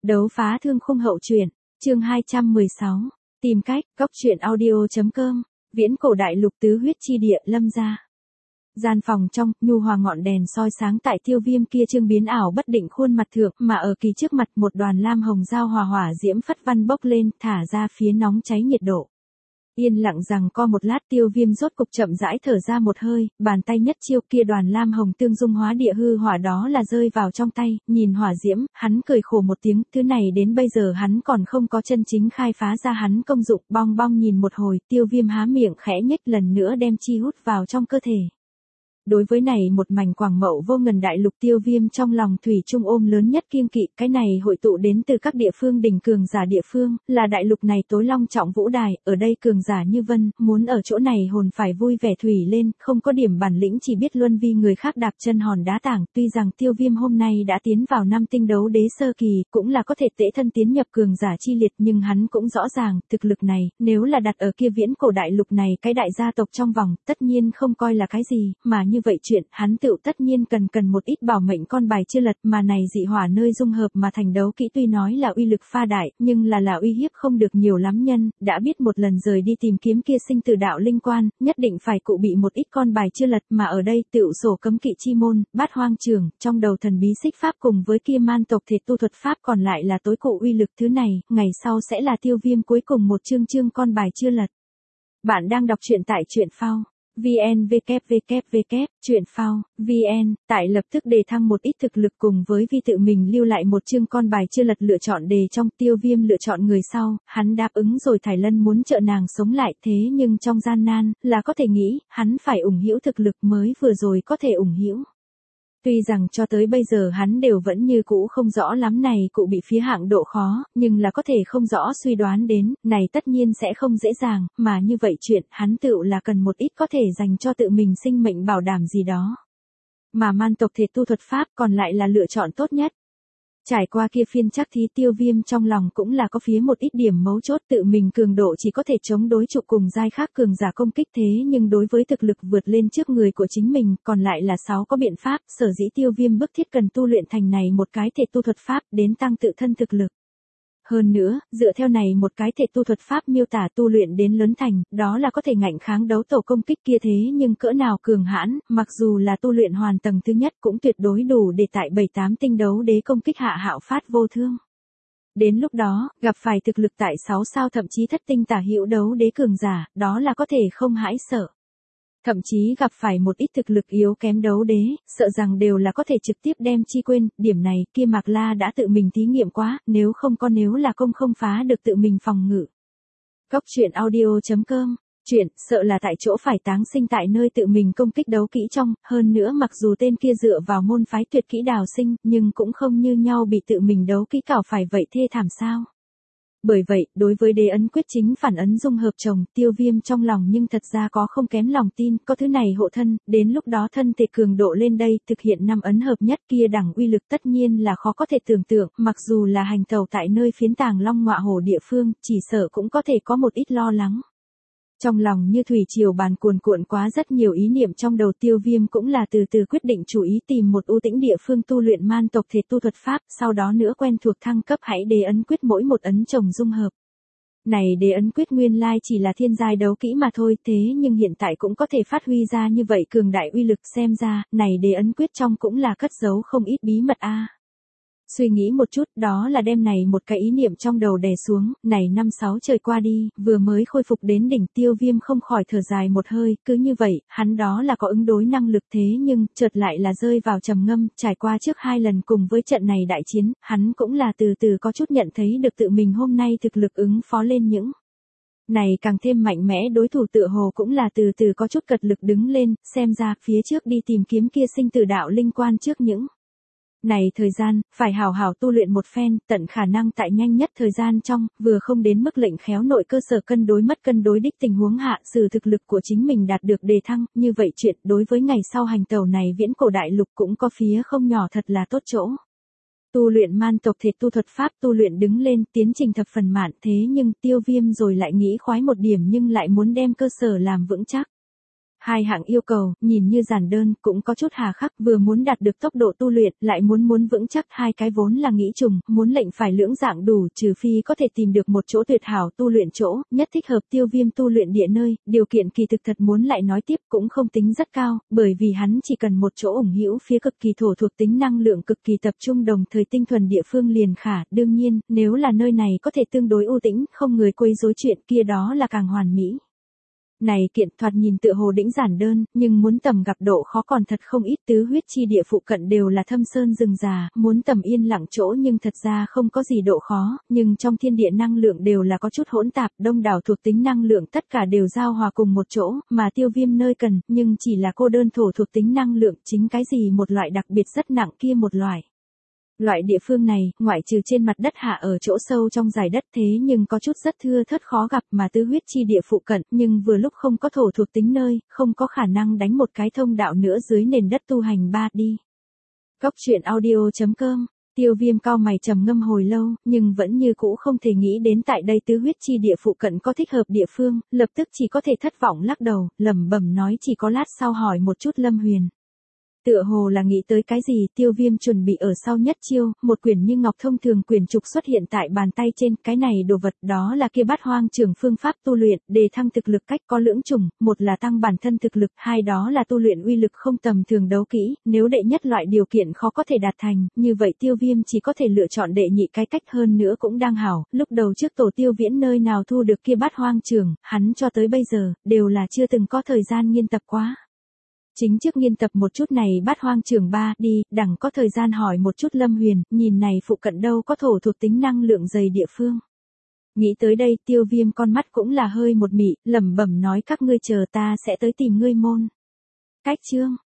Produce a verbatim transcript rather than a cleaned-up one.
Đấu phá thương khung hậu truyện, chương hai trăm mười sáu, tìm cách, góc truyện audio.com, viễn cổ đại lục tứ huyết chi địa lâm gia. Gian phòng trong, nhu hòa ngọn đèn soi sáng tại Tiêu Viêm kia trương biến ảo bất định khuôn mặt thượng, mà ở kỳ trước mặt một đoàn lam hồng giao hòa hỏa diễm phất văn bốc lên, thả ra phía nóng cháy nhiệt độ. Yên lặng rằng co một lát, Tiêu Viêm rốt cục chậm rãi thở ra một hơi, bàn tay nhất chiêu kia đoàn lam hồng tương dung hóa địa hư hỏa đó là rơi vào trong tay, nhìn hỏa diễm, hắn cười khổ một tiếng, thứ này đến bây giờ hắn còn không có chân chính khai phá ra hắn công dụng, bong bong nhìn một hồi, Tiêu Viêm há miệng khẽ nhếch lần nữa đem chi hút vào trong cơ thể. Đối với này một mảnh quảng mậu vô ngần đại lục, Tiêu Viêm trong lòng thủy chung ôm lớn nhất kiêng kỵ, cái này hội tụ đến từ các địa phương đỉnh cường giả địa phương, là đại lục này tối long trọng vũ đài, ở đây cường giả như vân, muốn ở chỗ này hồn phải vui vẻ thủy lên, không có điểm bản lĩnh chỉ biết luân vi người khác đạp chân hòn đá tảng, tuy rằng Tiêu Viêm hôm nay đã tiến vào năm tinh đấu đế sơ kỳ, cũng là có thể tễ thân tiến nhập cường giả chi liệt, nhưng hắn cũng rõ ràng, thực lực này, nếu là đặt ở kia viễn cổ đại lục này cái đại gia tộc trong vòng, tất nhiên không coi là cái gì, mà như vậy chuyện, hắn tựu tất nhiên cần cần một ít bảo mệnh con bài chưa lật, mà này dị hỏa nơi dung hợp mà thành đấu kỹ tuy nói là uy lực pha đại, nhưng là là uy hiếp không được nhiều lắm nhân, đã biết một lần rời đi tìm kiếm kia sinh tử đạo linh quan, nhất định phải cụ bị một ít con bài chưa lật, mà ở đây tựu sổ cấm kỵ chi môn, bát hoang trường, trong đầu thần bí xích pháp cùng với kia man tộc thể tu thuật pháp còn lại là tối cụ uy lực thứ này, ngày sau sẽ là Tiêu Viêm cuối cùng một chương chương con bài chưa lật. Bạn đang đọc truyện tại truyện phao. vn www truyện phao vn tại lập tức đề thăng một ít thực lực cùng với vi tự mình lưu lại một chương con bài chưa lật lựa chọn đề trong. Tiêu Viêm lựa chọn người sau, hắn đáp ứng rồi Thải Lân muốn trợ nàng sống lại, thế nhưng trong gian nan là có thể nghĩ, hắn phải ủng hữu thực lực mới vừa rồi có thể ủng hữu. Tuy rằng cho tới bây giờ hắn đều vẫn như cũ không rõ lắm này cụ bị phía hạng độ khó, nhưng là có thể không rõ suy đoán đến, này tất nhiên sẽ không dễ dàng, mà như vậy chuyện hắn tựu là cần một ít có thể dành cho tự mình sinh mệnh bảo đảm gì đó. Mà man tộc thể tu thuật pháp còn lại là lựa chọn tốt nhất. Trải qua kia phiên chắc thí, Tiêu Viêm trong lòng cũng là có phía một ít điểm mấu chốt, tự mình cường độ chỉ có thể chống đối trụ cùng giai khác cường giả công kích, thế nhưng đối với thực lực vượt lên trước người của chính mình, còn lại là sáu có biện pháp, sở dĩ Tiêu Viêm bức thiết cần tu luyện thành này một cái thể tu thuật pháp, đến tăng tự thân thực lực. Hơn nữa, dựa theo này một cái thể tu thuật pháp miêu tả tu luyện đến lớn thành, đó là có thể ngạnh kháng đấu tổ công kích kia, thế nhưng cỡ nào cường hãn, mặc dù là tu luyện hoàn tầng thứ nhất cũng tuyệt đối đủ để tại bảy tám tinh đấu đế công kích hạ hạo phát vô thương. Đến lúc đó, gặp phải thực lực tại sáu sao thậm chí thất tinh tả hữu đấu đế cường giả, đó là có thể không hãi sợ. Thậm chí gặp phải một ít thực lực yếu kém đấu đế, sợ rằng đều là có thể trực tiếp đem chi quên, điểm này kia Mạc La đã tự mình thí nghiệm quá, nếu không có nếu là công không phá được tự mình phòng ngự. Góc truyện audio.com, chuyện, sợ là tại chỗ phải táng sinh tại nơi tự mình công kích đấu kỹ trong, hơn nữa mặc dù tên kia dựa vào môn phái tuyệt kỹ đào sinh, nhưng cũng không như nhau bị tự mình đấu kỹ cào phải vậy thê thảm sao. Bởi vậy, đối với đế ấn quyết chính phản ấn dung hợp chồng, Tiêu Viêm trong lòng nhưng thật ra có không kém lòng tin, có thứ này hộ thân, đến lúc đó thân thể cường độ lên đây, thực hiện năm ấn hợp nhất kia đẳng uy lực tất nhiên là khó có thể tưởng tượng, mặc dù là hành tàu tại nơi phiến Tàng Long Ngọa Hổ địa phương, chỉ sợ cũng có thể có một ít lo lắng. Trong lòng như thủy triều bàn cuồn cuộn quá rất nhiều ý niệm trong đầu, Tiêu Viêm cũng là từ từ quyết định chủ ý tìm một ưu tĩnh địa phương tu luyện man tộc thể tu thuật pháp, sau đó nữa quen thuộc thăng cấp hãy đế ấn quyết mỗi một ấn chồng dung hợp. Này đế ấn quyết nguyên lai chỉ là thiên giai đấu kỹ mà thôi, thế nhưng hiện tại cũng có thể phát huy ra như vậy cường đại uy lực, xem ra, này đế ấn quyết trong cũng là cất giấu không ít bí mật a. À. Suy nghĩ một chút, đó là đem này một cái ý niệm trong đầu đè xuống, này năm sáu trời qua đi, vừa mới khôi phục đến đỉnh, Tiêu Viêm không khỏi thở dài một hơi, cứ như vậy, hắn đó là có ứng đối năng lực, thế nhưng, chợt lại là rơi vào trầm ngâm, trải qua trước hai lần cùng với trận này đại chiến, hắn cũng là từ từ có chút nhận thấy được tự mình hôm nay thực lực ứng phó lên những này càng thêm mạnh mẽ, đối thủ tựa hồ cũng là từ từ có chút cật lực đứng lên, xem ra, phía trước đi tìm kiếm kia sinh tử đạo linh quan trước những này thời gian, phải hào hào tu luyện một phen, tận khả năng tại nhanh nhất thời gian trong, vừa không đến mức lệnh khéo nội cơ sở cân đối mất cân đối đích tình huống hạ, sự thực lực của chính mình đạt được đề thăng, như vậy chuyện đối với ngày sau hành tàu này viễn cổ đại lục cũng có phía không nhỏ thật là tốt chỗ. Tu luyện man tộc thể tu thuật pháp tu luyện đứng lên, tiến trình thập phần mạn, thế nhưng Tiêu Viêm rồi lại nghĩ khoái một điểm nhưng lại muốn đem cơ sở làm vững chắc. Hai hạng yêu cầu, nhìn như giản đơn, cũng có chút hà khắc, vừa muốn đạt được tốc độ tu luyện, lại muốn muốn vững chắc, hai cái vốn là nghĩ trùng, muốn lệnh phải lưỡng dạng đủ, trừ phi có thể tìm được một chỗ tuyệt hảo tu luyện chỗ, nhất thích hợp Tiêu Viêm tu luyện địa nơi, điều kiện kỳ thực thật muốn lại nói tiếp cũng không tính rất cao, bởi vì hắn chỉ cần một chỗ ủng hữu phía cực kỳ thổ thuộc tính năng lượng cực kỳ tập trung đồng thời tinh thuần địa phương liền khả, đương nhiên, nếu là nơi này có thể tương đối ưu tĩnh, không người quấy rối chuyện kia đó là càng hoàn mỹ. Này kiện thoạt nhìn tựa hồ đĩnh giản đơn, nhưng muốn tầm gặp độ khó còn thật không ít, tứ huyết chi địa phụ cận đều là thâm sơn rừng già, muốn tầm yên lặng chỗ nhưng thật ra không có gì độ khó, nhưng trong thiên địa năng lượng đều là có chút hỗn tạp, đông đảo thuộc tính năng lượng tất cả đều giao hòa cùng một chỗ, mà Tiêu Viêm nơi cần, nhưng chỉ là cô đơn thổ thuộc tính năng lượng, chính cái gì một loại đặc biệt rất nặng kia một loại. Loại địa phương này, ngoại trừ trên mặt đất hạ ở chỗ sâu trong dải đất thế nhưng có chút rất thưa thớt khó gặp mà tứ huyết chi địa phụ cận, nhưng vừa lúc không có thổ thuộc tính nơi, không có khả năng đánh một cái thông đạo nữa dưới nền đất tu hành ba đi. Cốc truyện audio chấm com, Tiêu Viêm cao mày trầm ngâm hồi lâu, nhưng vẫn như cũ không thể nghĩ đến tại đây tứ huyết chi địa phụ cận có thích hợp địa phương, lập tức chỉ có thể thất vọng lắc đầu, lẩm bẩm nói chỉ có lát sau hỏi một chút Lâm Huyền. Tựa hồ là nghĩ tới cái gì, Tiêu Viêm chuẩn bị ở sau nhất chiêu, một quyển như ngọc thông thường quyển trục xuất hiện tại bàn tay trên, cái này đồ vật đó là kia bát hoang trưởng phương pháp tu luyện, đề thăng thực lực cách có lưỡng chủng, một là tăng bản thân thực lực, hai đó là tu luyện uy lực không tầm thường đấu kỹ, nếu đệ nhất loại điều kiện khó có thể đạt thành, như vậy Tiêu Viêm chỉ có thể lựa chọn đệ nhị cái cách hơn nữa cũng đang hảo, lúc đầu trước tổ Tiêu Viễn nơi nào thu được kia bát hoang trưởng, hắn cho tới bây giờ, đều là chưa từng có thời gian nghiên tập quá. Chính trước nghiên tập một chút này bát hoang trường ba đi, đẳng có thời gian hỏi một chút Lâm Huyền, nhìn này phụ cận đâu có thổ thuộc tính năng lượng dày địa phương. Nghĩ tới đây Tiêu Viêm con mắt cũng là hơi một mị, lẩm bẩm nói các ngươi chờ ta sẽ tới tìm ngươi môn. Cách chương,